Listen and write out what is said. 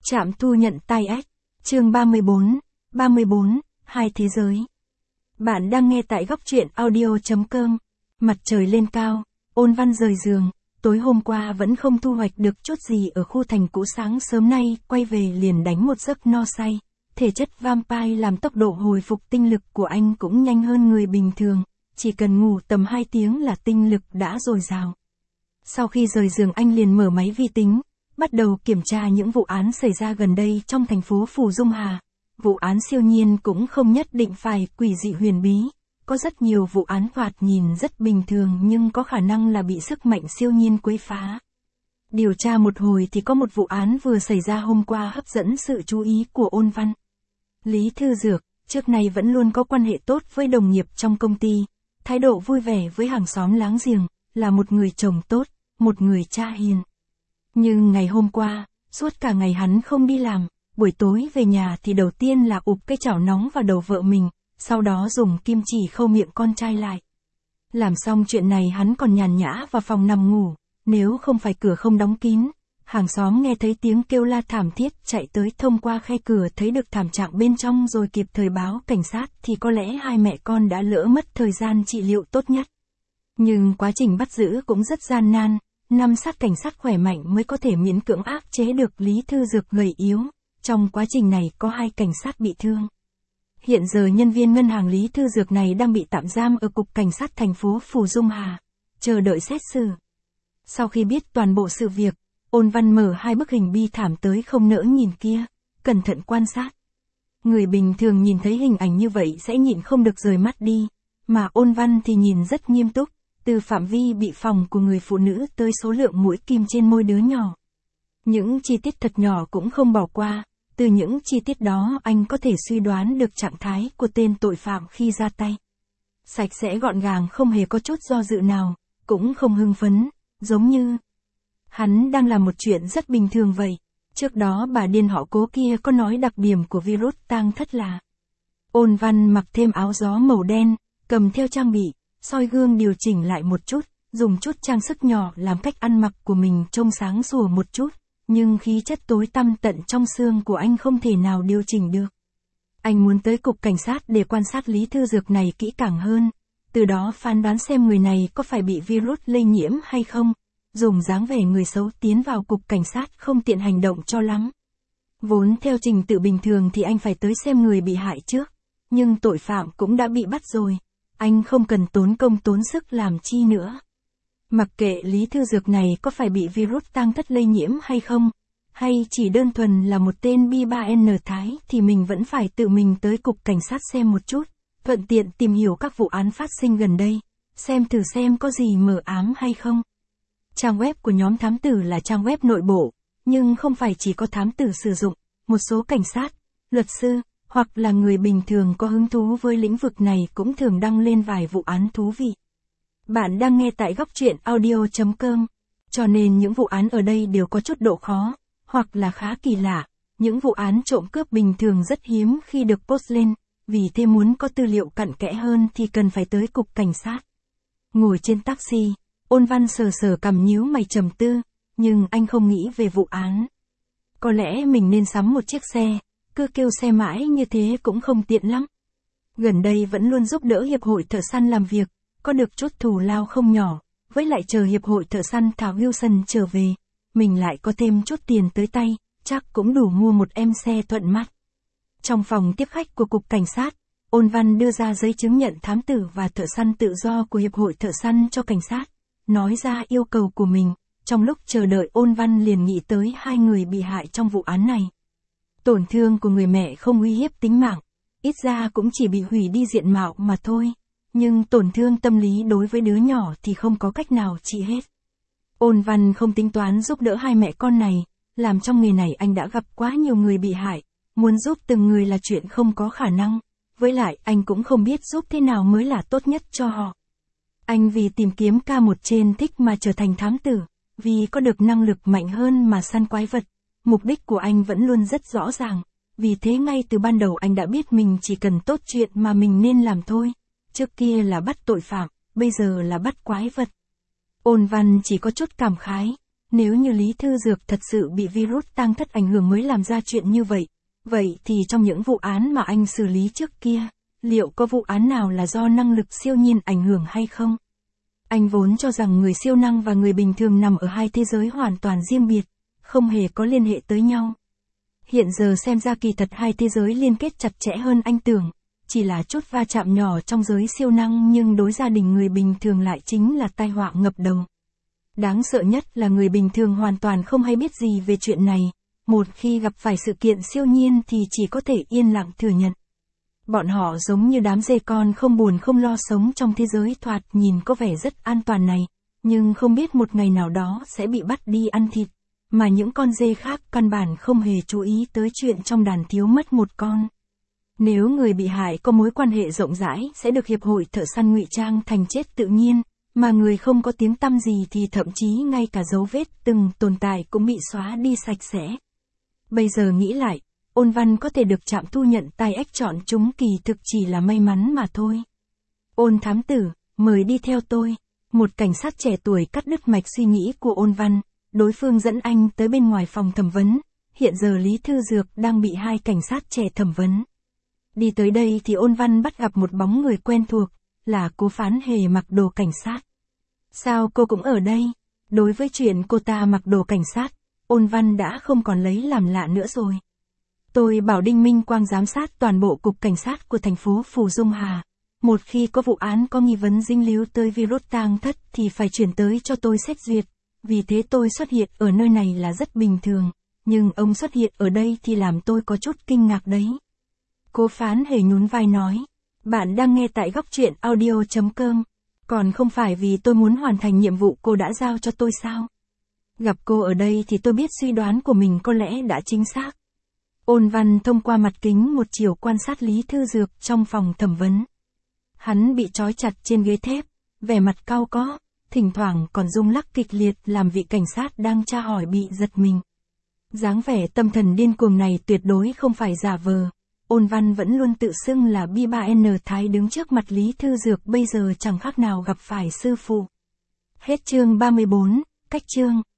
Trạm thu nhận tai ách. Chương 34, hai thế giới. Bạn đang nghe tại góc truyện audio.com. Mặt trời lên cao, Ôn Văn rời giường, tối hôm qua vẫn không thu hoạch được chút gì ở khu thành cũ, sáng sớm nay quay về liền đánh một giấc no say. Thể chất vampire làm tốc độ hồi phục tinh lực của anh cũng nhanh hơn người bình thường, chỉ cần ngủ tầm 2 tiếng là tinh lực đã dồi dào. Sau khi rời giường anh liền mở máy vi tính, bắt đầu kiểm tra những vụ án xảy ra gần đây trong thành phố Phù Dung Hà. Vụ án siêu nhiên cũng không nhất định phải quỷ dị huyền bí, có rất nhiều vụ án thoạt nhìn rất bình thường nhưng có khả năng là bị sức mạnh siêu nhiên quấy phá. Điều tra một hồi thì có một vụ án vừa xảy ra hôm qua hấp dẫn sự chú ý của Ôn Văn. Lý Thư Dược, trước nay vẫn luôn có quan hệ tốt với đồng nghiệp trong công ty, thái độ vui vẻ với hàng xóm láng giềng, là một người chồng tốt, một người cha hiền. Nhưng ngày hôm qua, suốt cả ngày hắn không đi làm, buổi tối về nhà thì đầu tiên là ụp cái chảo nóng vào đầu vợ mình, sau đó dùng kim chỉ khâu miệng con trai lại. Làm xong chuyện này hắn còn nhàn nhã vào phòng nằm ngủ, nếu không phải cửa không đóng kín, hàng xóm nghe thấy tiếng kêu la thảm thiết chạy tới thông qua khe cửa thấy được thảm trạng bên trong rồi kịp thời báo cảnh sát thì có lẽ hai mẹ con đã lỡ mất thời gian trị liệu tốt nhất. Nhưng quá trình bắt giữ cũng rất gian nan, 5 sát cảnh sát khỏe mạnh mới có thể miễn cưỡng áp chế được Lý Thư Dược gầy yếu, trong quá trình này có 2 cảnh sát bị thương. Hiện giờ nhân viên ngân hàng Lý Thư Dược này đang bị tạm giam ở cục cảnh sát thành phố Phù Dung Hà, chờ đợi xét xử. Sau khi biết toàn bộ sự việc, Ôn Văn mở 2 bức hình bi thảm tới không nỡ nhìn kia, cẩn thận quan sát. Người bình thường nhìn thấy hình ảnh như vậy sẽ nhịn không được rời mắt đi, mà Ôn Văn thì nhìn rất nghiêm túc, từ phạm vi bị phỏng của người phụ nữ tới số lượng mũi kim trên môi đứa nhỏ. Những chi tiết thật nhỏ cũng không bỏ qua, từ những chi tiết đó anh có thể suy đoán được trạng thái của tên tội phạm khi ra tay. Sạch sẽ gọn gàng, không hề có chút do dự nào, cũng không hưng phấn, giống như hắn đang làm một chuyện rất bình thường vậy. Trước đó bà điên họ Cố kia có nói đặc điểm của virus tang thất là Ôn Văn mặc thêm áo gió màu đen, cầm theo trang bị, soi gương điều chỉnh lại một chút, dùng chút trang sức nhỏ làm cách ăn mặc của mình trông sáng sủa một chút, nhưng khí chất tối tăm tận trong xương của anh không thể nào điều chỉnh được. Anh muốn tới cục cảnh sát để quan sát Lý Thư Dược này kỹ càng hơn, từ đó phán đoán xem người này có phải bị virus lây nhiễm hay không, dùng dáng vẻ người xấu tiến vào cục cảnh sát không tiện hành động cho lắm. Vốn theo trình tự bình thường thì anh phải tới xem người bị hại trước, nhưng tội phạm cũng đã bị bắt rồi. Anh không cần tốn công tốn sức làm chi nữa. Mặc kệ Lý Thư Dược này có phải bị virus tang thất lây nhiễm hay không, hay chỉ đơn thuần là một tên bi-3N Thái thì mình vẫn phải tự mình tới cục cảnh sát xem một chút, thuận tiện tìm hiểu các vụ án phát sinh gần đây, xem thử xem có gì mờ ám hay không. Trang web của nhóm thám tử là trang web nội bộ, nhưng không phải chỉ có thám tử sử dụng, một số cảnh sát, luật sư, hoặc là người bình thường có hứng thú với lĩnh vực này cũng thường đăng lên vài vụ án thú vị. Bạn đang nghe tại góc truyện audio.com, cho nên những vụ án ở đây đều có chút độ khó, hoặc là khá kỳ lạ. Những vụ án trộm cướp bình thường rất hiếm khi được post lên, vì thế muốn có tư liệu cặn kẽ hơn thì cần phải tới cục cảnh sát. Ngồi trên taxi, Ôn Văn sờ sờ cằm nhíu mày trầm tư, nhưng anh không nghĩ về vụ án. Có lẽ mình nên sắm một chiếc xe. Cứ kêu xe mãi như thế cũng không tiện lắm. Gần đây vẫn luôn giúp đỡ Hiệp hội Thợ Săn làm việc, có được chút thù lao không nhỏ, với lại chờ Hiệp hội Thợ Săn Thảo Wilson trở về, mình lại có thêm chút tiền tới tay, chắc cũng đủ mua một em xe thuận mắt. Trong phòng tiếp khách của cục cảnh sát, Ôn Văn đưa ra giấy chứng nhận thám tử và thợ săn tự do của Hiệp hội Thợ Săn cho cảnh sát, nói ra yêu cầu của mình. Trong lúc chờ đợi Ôn Văn liền nghĩ tới 2 người bị hại trong vụ án này. Tổn thương của người mẹ không uy hiếp tính mạng, ít ra cũng chỉ bị hủy đi diện mạo mà thôi, nhưng tổn thương tâm lý đối với đứa nhỏ thì không có cách nào trị hết. Ôn Văn không tính toán giúp đỡ 2 mẹ con này, làm trong nghề này anh đã gặp quá nhiều người bị hại, muốn giúp từng người là chuyện không có khả năng, với lại anh cũng không biết giúp thế nào mới là tốt nhất cho họ. Anh vì tìm kiếm K1 trên thích mà trở thành thám tử, vì có được năng lực mạnh hơn mà săn quái vật. Mục đích của anh vẫn luôn rất rõ ràng, vì thế ngay từ ban đầu anh đã biết mình chỉ cần tốt chuyện mà mình nên làm thôi. Trước kia là bắt tội phạm, bây giờ là bắt quái vật. Ôn Văn chỉ có chút cảm khái, Nếu như Lý Thư Dược thật sự bị virus tang thất ảnh hưởng mới làm ra chuyện như vậy, vậy thì trong những vụ án mà anh xử lý trước kia, liệu có vụ án nào là do năng lực siêu nhiên ảnh hưởng hay không? Anh vốn cho rằng người siêu năng và người bình thường nằm ở hai thế giới hoàn toàn riêng biệt, không hề có liên hệ tới nhau. Hiện giờ xem ra kỳ thật hai thế giới liên kết chặt chẽ hơn anh tưởng, chỉ là chút va chạm nhỏ trong giới siêu năng nhưng đối gia đình người bình thường lại chính là tai họa ngập đầu. Đáng sợ nhất là người bình thường hoàn toàn không hay biết gì về chuyện này, một khi gặp phải sự kiện siêu nhiên thì chỉ có thể yên lặng thừa nhận. Bọn họ giống như đám dê con không buồn không lo sống trong thế giới thoạt nhìn có vẻ rất an toàn này, nhưng không biết một ngày nào đó sẽ bị bắt đi ăn thịt, mà những con dê khác căn bản không hề chú ý tới chuyện trong đàn thiếu mất một con. Nếu người bị hại có mối quan hệ rộng rãi sẽ được hiệp hội thợ săn ngụy trang thành chết tự nhiên, mà người không có tiếng tăm gì thì thậm chí ngay cả dấu vết từng tồn tại cũng bị xóa đi sạch sẽ. Bây giờ nghĩ lại, Ôn Văn có thể được Trạm Thu nhận tài ếch chọn chúng kỳ thực chỉ là may mắn mà thôi. Ôn thám tử, mời đi theo tôi. Một cảnh sát trẻ tuổi cắt đứt mạch suy nghĩ của Ôn Văn, đối phương dẫn anh tới bên ngoài phòng thẩm vấn. Hiện giờ Lý Thư Dược đang bị hai cảnh sát trẻ thẩm vấn. Đi tới đây thì Ôn Văn bắt gặp một bóng người quen thuộc, là Cố Phán Hề mặc đồ cảnh sát. Sao cô cũng ở đây? Đối với chuyện cô ta mặc đồ cảnh sát, Ôn Văn đã không còn lấy làm lạ nữa rồi. Tôi bảo Đinh Minh Quang giám sát toàn bộ cục cảnh sát của thành phố Phù Dung Hà. Một khi có vụ án có nghi vấn dính líu tới virus tang thất thì phải chuyển tới cho tôi xét duyệt. Vì thế tôi xuất hiện ở nơi này là rất bình thường, nhưng ông xuất hiện ở đây thì làm tôi có chút kinh ngạc đấy. Cố Phán Hề nhún vai nói, bạn đang nghe tại góc truyện audio.com, còn không phải vì tôi muốn hoàn thành nhiệm vụ cô đã giao cho tôi sao? Gặp cô ở đây thì tôi biết suy đoán của mình có lẽ đã chính xác. Ôn Văn thông qua mặt kính một chiều quan sát Lý Thư Dược trong phòng thẩm vấn. Hắn bị trói chặt trên ghế thép, vẻ mặt cau có, thỉnh thoảng còn rung lắc kịch liệt làm vị cảnh sát đang tra hỏi bị giật mình. Dáng vẻ tâm thần điên cuồng này tuyệt đối không phải giả vờ. Ôn Văn vẫn luôn tự xưng là B3N Thái đứng trước mặt Lý Thư Dược bây giờ chẳng khác nào gặp phải sư phụ. Hết chương 34, cách chương.